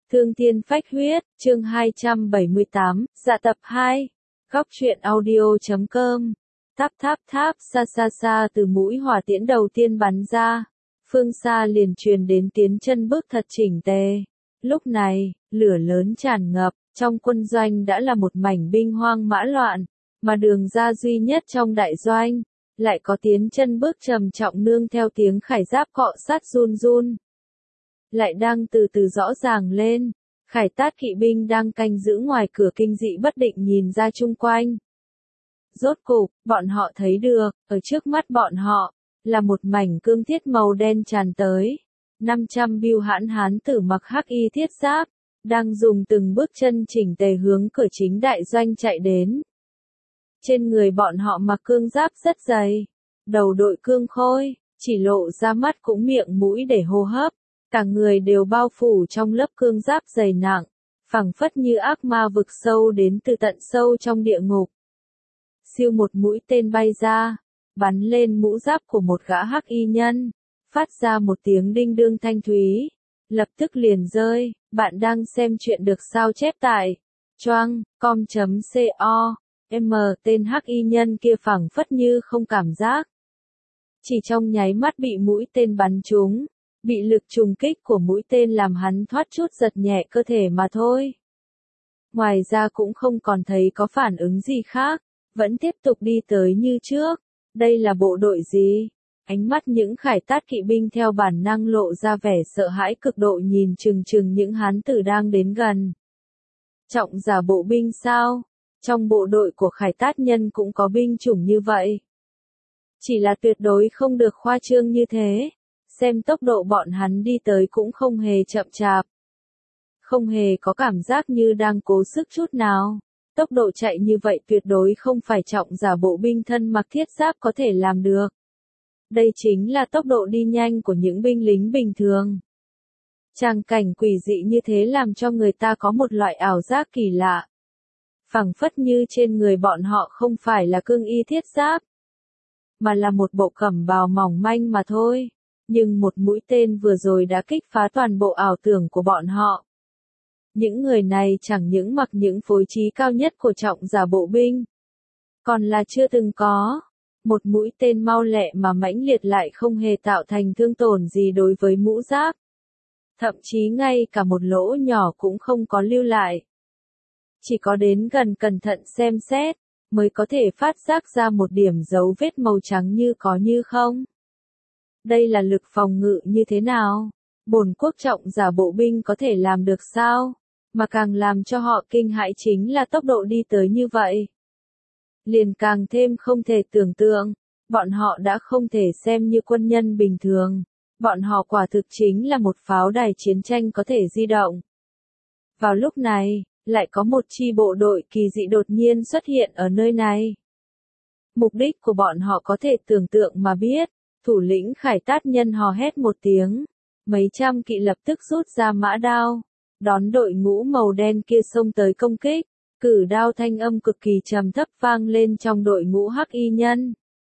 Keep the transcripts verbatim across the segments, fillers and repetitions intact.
Thương thiên phách huyết, chương hai trăm bảy mươi tám, dạ tập hai. Góc truyện audio chấm com. Tháp tháp tháp, xa xa xa từ mũi hỏa tiễn đầu tiên bắn ra. Phương xa liền truyền đến tiếng chân bước thật chỉnh tề. Lúc này, lửa lớn tràn ngập, trong quân doanh đã là một mảnh binh hoang mã loạn, mà đường ra duy nhất trong đại doanh, lại có tiếng chân bước trầm trọng nương theo tiếng khải giáp cọ sát run run. Lại đang từ từ rõ ràng lên, Khải Tát kỵ binh đang canh giữ ngoài cửa kinh dị bất định nhìn ra chung quanh. Rốt cục, bọn họ thấy được, ở trước mắt bọn họ, là một mảnh cương thiết màu đen tràn tới. năm trăm bưu hãn hán tử mặc hắc y thiết giáp, đang dùng từng bước chân chỉnh tề hướng cửa chính đại doanh chạy đến. Trên người bọn họ mặc cương giáp rất dày, đầu đội cương khôi, chỉ lộ ra mắt cũng miệng mũi để hô hấp. Cả người đều bao phủ trong lớp cương giáp dày nặng, phẳng phất như ác ma vực sâu đến từ tận sâu trong địa ngục. Siêu một mũi tên bay ra, bắn lên mũ giáp của một gã hắc y nhân, phát ra một tiếng đinh đương thanh thúy, lập tức liền rơi. Bạn đang xem chuyện được sao chép tại choang com chấm co. M tên hắc y nhân kia phẳng phất như không cảm giác. Chỉ trong nháy mắt bị mũi tên bắn trúng. Bị lực trùng kích của mũi tên làm hắn thoát chút giật nhẹ cơ thể mà thôi. Ngoài ra cũng không còn thấy có phản ứng gì khác, vẫn tiếp tục đi tới như trước. Đây là bộ đội gì? Ánh mắt những Khải Tát kỵ binh theo bản năng lộ ra vẻ sợ hãi cực độ nhìn chừng chừng những hán tử đang đến gần. Trọng giả bộ binh sao? Trong bộ đội của Khải Tát nhân cũng có binh chủng như vậy. Chỉ là tuyệt đối không được khoa trương như thế. Xem tốc độ bọn hắn đi tới cũng không hề chậm chạp. Không hề có cảm giác như đang cố sức chút nào. Tốc độ chạy như vậy tuyệt đối không phải trọng giả bộ binh thân mặc thiết giáp có thể làm được. Đây chính là tốc độ đi nhanh của những binh lính bình thường. Tràng cảnh quỷ dị như thế làm cho người ta có một loại ảo giác kỳ lạ. Phẳng phất như trên người bọn họ không phải là cương y thiết giáp, mà là một bộ cẩm bào mỏng manh mà thôi. Nhưng một mũi tên vừa rồi đã kích phá toàn bộ ảo tưởng của bọn họ. Những người này chẳng những mặc những phối trí cao nhất của trọng giả bộ binh, còn là chưa từng có. Một mũi tên mau lẹ mà mãnh liệt lại không hề tạo thành thương tổn gì đối với mũ giáp. Thậm chí ngay cả một lỗ nhỏ cũng không có lưu lại. Chỉ có đến gần cẩn thận xem xét, mới có thể phát giác ra một điểm dấu vết màu trắng như có như không. Đây là lực phòng ngự như thế nào? Bổn quốc trọng giả bộ binh có thể làm được sao? Mà càng làm cho họ kinh hãi chính là tốc độ đi tới như vậy. Liền càng thêm không thể tưởng tượng, bọn họ đã không thể xem như quân nhân bình thường. Bọn họ quả thực chính là một pháo đài chiến tranh có thể di động. Vào lúc này, lại có một chi bộ đội kỳ dị đột nhiên xuất hiện ở nơi này. Mục đích của bọn họ có thể tưởng tượng mà biết. Thủ lĩnh Khải Tát nhân hò hét một tiếng, mấy trăm kỵ lập tức rút ra mã đao, đón đội ngũ màu đen kia xông tới công kích, cử đao thanh âm cực kỳ trầm thấp vang lên trong đội ngũ hắc y nhân.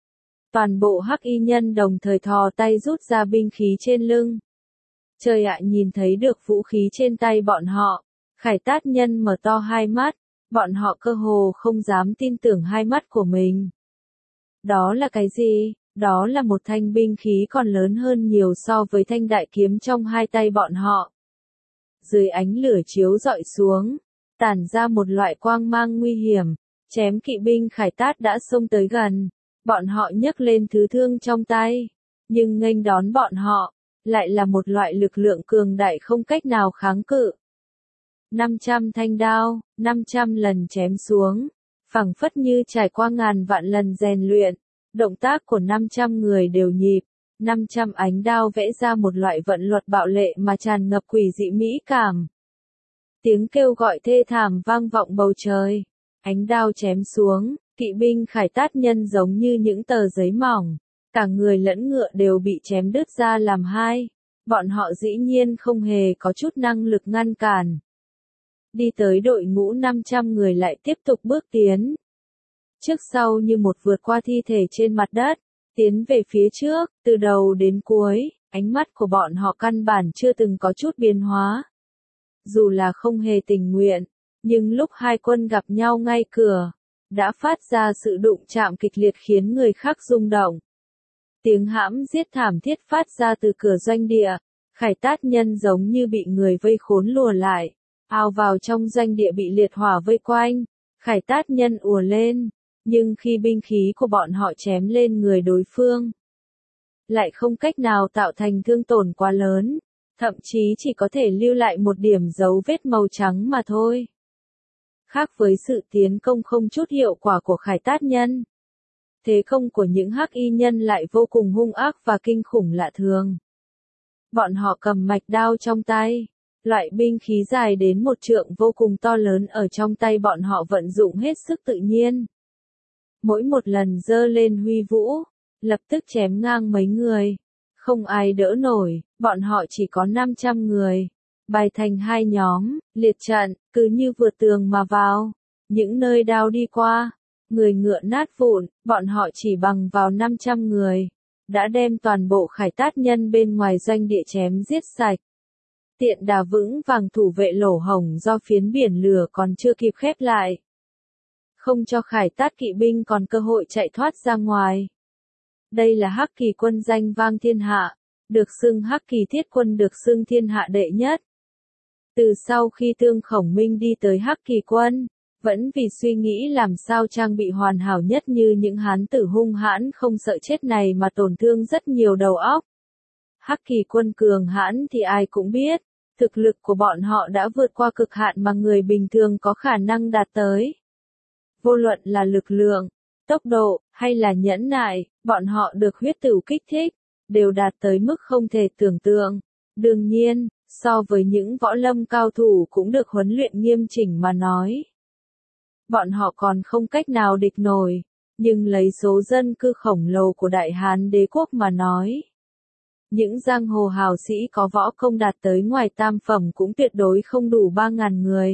Toàn bộ hắc y nhân đồng thời thò tay rút ra binh khí trên lưng. Trời ạ, nhìn thấy được vũ khí trên tay bọn họ, Khải Tát nhân mở to hai mắt, bọn họ cơ hồ không dám tin tưởng hai mắt của mình. Đó là cái gì? Đó là một thanh binh khí còn lớn hơn nhiều so với thanh đại kiếm trong hai tay bọn họ. Dưới ánh lửa chiếu rọi xuống, tản ra một loại quang mang nguy hiểm, chém kỵ binh Khải Tát đã xông tới gần. Bọn họ nhấc lên thứ thương trong tay, nhưng nghênh đón bọn họ, lại là một loại lực lượng cường đại không cách nào kháng cự. năm trăm thanh đao, năm trăm lần chém xuống, phẳng phất như trải qua ngàn vạn lần rèn luyện. Động tác của năm trăm người đều nhịp, năm trăm ánh đao vẽ ra một loại vận luật bạo lệ mà tràn ngập quỷ dị mỹ cảm. Tiếng kêu gọi thê thảm vang vọng bầu trời, ánh đao chém xuống, kỵ binh Khải Tát nhân giống như những tờ giấy mỏng, cả người lẫn ngựa đều bị chém đứt ra làm hai, bọn họ dĩ nhiên không hề có chút năng lực ngăn cản. Đi tới đội ngũ năm trăm người lại tiếp tục bước tiến. Trước sau như một vượt qua thi thể trên mặt đất, tiến về phía trước, từ đầu đến cuối, ánh mắt của bọn họ căn bản chưa từng có chút biến hóa. dù là không hề tình nguyện, nhưng lúc hai quân gặp nhau ngay cửa, đã phát ra sự đụng chạm kịch liệt khiến người khác rung động. Tiếng hãm giết thảm thiết phát ra từ cửa doanh địa, Khải Tát nhân giống như bị người vây khốn lùa lại, ào vào trong doanh địa bị liệt hỏa vây quanh, Khải Tát nhân ùa lên, nhưng khi binh khí của bọn họ chém lên người đối phương, lại không cách nào tạo thành thương tổn quá lớn, thậm chí chỉ có thể lưu lại một điểm dấu vết màu trắng mà thôi. Khác với sự tiến công không chút hiệu quả của Khải Tát nhân, thế công của những hắc y nhân lại vô cùng hung ác và kinh khủng lạ thường. Bọn họ cầm mạch đao trong tay, loại binh khí dài đến một trượng vô cùng to lớn ở trong tay bọn họ vận dụng hết sức tự nhiên. Mỗi một lần giơ lên huy vũ, lập tức chém ngang mấy người. Không ai đỡ nổi, bọn họ chỉ có năm trăm người. Bài thành hai nhóm, liệt trận, cứ như vượt tường mà vào. Những nơi đao đi qua, người ngựa nát vụn, bọn họ chỉ bằng vào năm trăm người. Đã đem toàn bộ Khải Tát nhân bên ngoài doanh địa chém giết sạch. Tiện đà vững vàng thủ vệ lỗ hổng do phiến biển lửa còn chưa kịp khép lại. Không cho Khải Tát kỵ binh còn cơ hội chạy thoát ra ngoài. Đây là Hắc Kỳ quân danh vang thiên hạ, được xưng Hắc Kỳ thiết quân, được xưng thiên hạ đệ nhất. Từ sau khi Tương Khổng Minh đi tới Hắc Kỳ quân, vẫn vì suy nghĩ làm sao trang bị hoàn hảo nhất như những hán tử hung hãn không sợ chết này mà tổn thương rất nhiều đầu óc. Hắc Kỳ quân cường hãn thì ai cũng biết, thực lực của bọn họ đã vượt qua cực hạn mà người bình thường có khả năng đạt tới. Vô luận là lực lượng, tốc độ, hay là nhẫn nại, bọn họ được huyết tửu kích thích, đều đạt tới mức không thể tưởng tượng. Đương nhiên, so với những võ lâm cao thủ cũng được huấn luyện nghiêm chỉnh mà nói, bọn họ còn không cách nào địch nổi, nhưng lấy số dân cư khổng lồ của Đại Hán đế quốc mà nói, những giang hồ hào sĩ có võ công đạt tới ngoài tam phẩm cũng tuyệt đối không đủ ba ngàn người.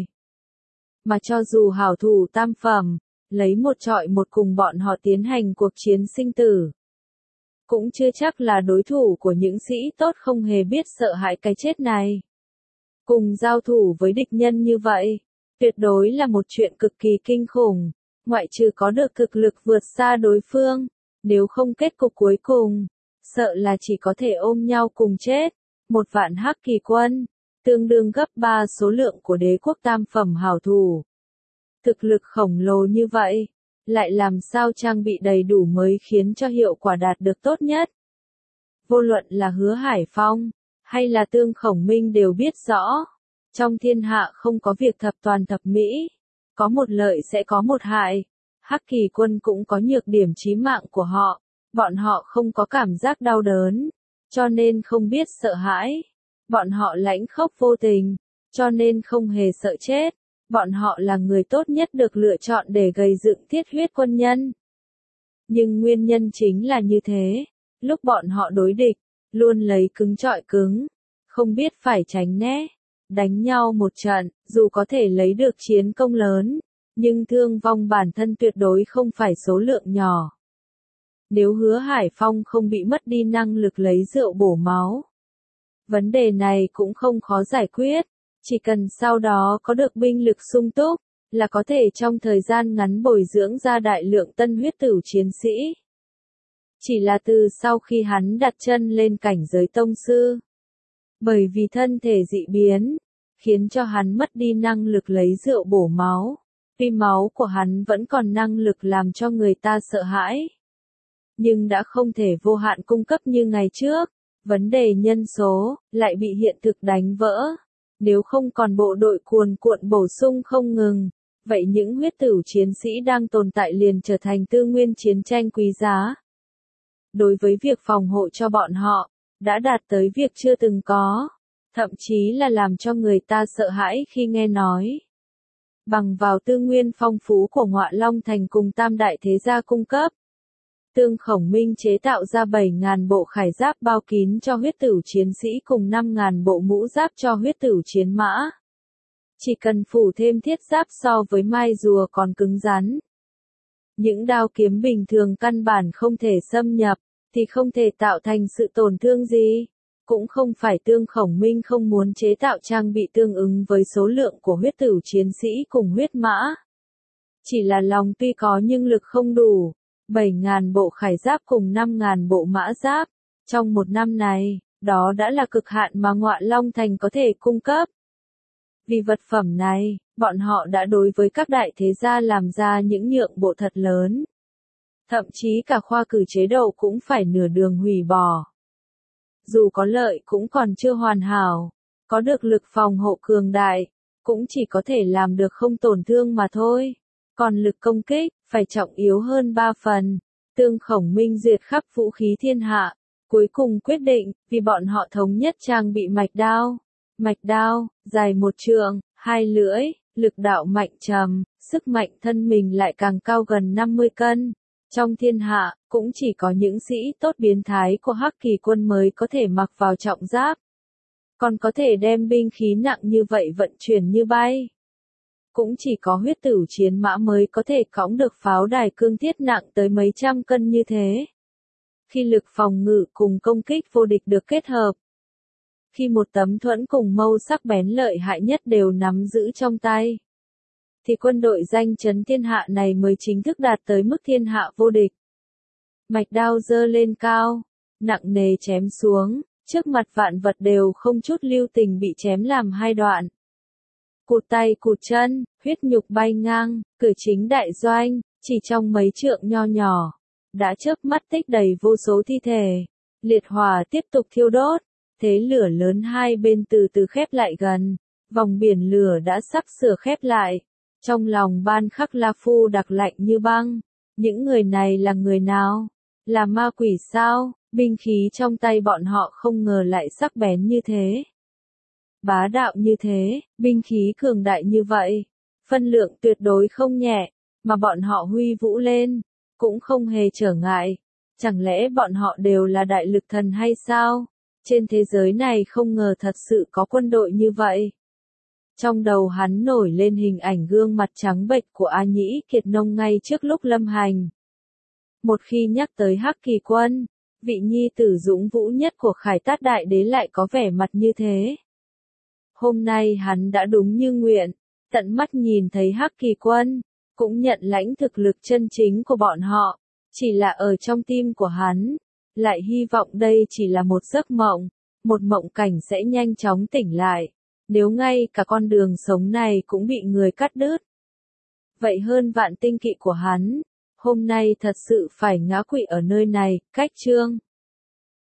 Mà cho dù hảo thủ tam phẩm, lấy một trọi một cùng bọn họ tiến hành cuộc chiến sinh tử, cũng chưa chắc là đối thủ của những sĩ tốt không hề biết sợ hãi cái chết này. Cùng giao thủ với địch nhân như vậy, tuyệt đối là một chuyện cực kỳ kinh khủng, ngoại trừ có được thực lực vượt xa đối phương, nếu không kết cục cuối cùng, sợ là chỉ có thể ôm nhau cùng chết. Một vạn Hắc Kỳ quân, tương đương gấp ba số lượng của đế quốc tam phẩm hảo thủ. Thực lực khổng lồ như vậy, lại làm sao trang bị đầy đủ mới khiến cho hiệu quả đạt được tốt nhất. Vô luận là Hứa Hải Phong, hay là Tương Khổng Minh đều biết rõ, trong thiên hạ không có việc thập toàn thập mỹ, có một lợi sẽ có một hại. Hắc Kỳ quân cũng có nhược điểm chí mạng của họ, bọn họ không có cảm giác đau đớn, cho nên không biết sợ hãi. Bọn họ lãnh khốc vô tình, cho nên không hề sợ chết. Bọn họ là người tốt nhất được lựa chọn để gây dựng thiết huyết quân nhân. Nhưng nguyên nhân chính là như thế, lúc bọn họ đối địch, luôn lấy cứng chọi cứng, không biết phải tránh né. Đánh nhau một trận, dù có thể lấy được chiến công lớn, nhưng thương vong bản thân tuyệt đối không phải số lượng nhỏ. Nếu Hứa Hải Phong không bị mất đi năng lực lấy rượu bổ máu, vấn đề này cũng không khó giải quyết. Chỉ cần sau đó có được binh lực sung túc, là có thể trong thời gian ngắn bồi dưỡng ra đại lượng tân huyết tửu chiến sĩ. Chỉ là từ sau khi hắn đặt chân lên cảnh giới tông sư, bởi vì thân thể dị biến, khiến cho hắn mất đi năng lực lấy rượu bổ máu. Tuy máu của hắn vẫn còn năng lực làm cho người ta sợ hãi, nhưng đã không thể vô hạn cung cấp như ngày trước. Vấn đề nhân số lại bị hiện thực đánh vỡ. Nếu không còn bộ đội cuồn cuộn bổ sung không ngừng, vậy những huyết tửu chiến sĩ đang tồn tại liền trở thành tư nguyên chiến tranh quý giá. Đối với việc phòng hộ cho bọn họ, đã đạt tới việc chưa từng có, thậm chí là làm cho người ta sợ hãi khi nghe nói. Bằng vào tư nguyên phong phú của Ngọa Long Thành cùng tam đại thế gia cung cấp, Tương Khổng Minh chế tạo ra bảy nghìn bộ khải giáp bao kín cho huyết tửu chiến sĩ cùng năm nghìn bộ mũ giáp cho huyết tửu chiến mã. Chỉ cần phủ thêm thiết giáp so với mai rùa còn cứng rắn. Những đao kiếm bình thường căn bản không thể xâm nhập, thì không thể tạo thành sự tổn thương gì. Cũng không phải Tương Khổng Minh không muốn chế tạo trang bị tương ứng với số lượng của huyết tử chiến sĩ cùng huyết mã. Chỉ là lòng tuy có nhưng lực không đủ, bảy ngàn bộ khải giáp cùng năm ngàn bộ mã giáp. Trong một năm này, đó đã là cực hạn mà Ngọa Long Thành có thể cung cấp. Vì vật phẩm này, bọn họ đã đối với các đại thế gia làm ra những nhượng bộ thật lớn. Thậm chí cả khoa cử chế độ cũng phải nửa đường hủy bỏ. Dù có lợi cũng còn chưa hoàn hảo, có được lực phòng hộ cường đại, cũng chỉ có thể làm được không tổn thương mà thôi. Còn lực công kích, phải trọng yếu hơn ba phần. Tương Khổng Minh duyệt khắp vũ khí thiên hạ, cuối cùng quyết định, vì bọn họ thống nhất trang bị mạch đao. Mạch đao, dài một trượng, hai lưỡi, lực đạo mạnh trầm, sức mạnh thân mình lại càng cao gần năm mươi cân. Trong thiên hạ, cũng chỉ có những sĩ tốt biến thái của Hắc Kỳ quân mới có thể mặc vào trọng giáp. Còn có thể đem binh khí nặng như vậy vận chuyển như bay. Cũng chỉ có huyết tử chiến mã mới có thể cõng được pháo đài cương thiết nặng tới mấy trăm cân như thế. Khi lực phòng ngự cùng công kích vô địch được kết hợp. Khi một tấm thuẫn cùng mâu sắc bén lợi hại nhất đều nắm giữ trong tay. Thì quân đội danh chấn thiên hạ này mới chính thức đạt tới mức thiên hạ vô địch. Mạch đao giơ lên cao, nặng nề chém xuống, trước mặt vạn vật đều không chút lưu tình bị chém làm hai đoạn. Cụt tay cụt chân, huyết nhục bay ngang, cử chính đại doanh, chỉ trong mấy trượng nho nhỏ, đã chớp mắt tích đầy vô số thi thể. Liệt hỏa tiếp tục thiêu đốt, thế lửa lớn hai bên từ từ khép lại gần, vòng biển lửa đã sắp sửa khép lại. Trong lòng Ban Khắc La Phu đặc lạnh như băng, những người này là người nào? Là ma quỷ sao? Binh khí trong tay bọn họ không ngờ lại sắc bén như thế. Bá đạo như thế, binh khí cường đại như vậy, phân lượng tuyệt đối không nhẹ, mà bọn họ huy vũ lên, cũng không hề trở ngại. Chẳng lẽ bọn họ đều là đại lực thần hay sao? Trên thế giới này không ngờ thật sự có quân đội như vậy. Trong đầu hắn nổi lên hình ảnh gương mặt trắng bệch của A Nhĩ Kiệt Nông ngay trước lúc lâm hành. Một khi nhắc tới Hắc Kỳ quân, vị nhi tử dũng vũ nhất của Khải Tát Đại Đế lại có vẻ mặt như thế. Hôm nay hắn đã đúng như nguyện, tận mắt nhìn thấy Hắc Kỳ quân, cũng nhận lãnh thực lực chân chính của bọn họ, chỉ là ở trong tim của hắn, lại hy vọng đây chỉ là một giấc mộng, một mộng cảnh sẽ nhanh chóng tỉnh lại. Nếu ngay cả con đường sống này cũng bị người cắt đứt. Vậy hơn vạn tinh kỵ của hắn, hôm nay thật sự phải ngã quỵ ở nơi này, cách chương.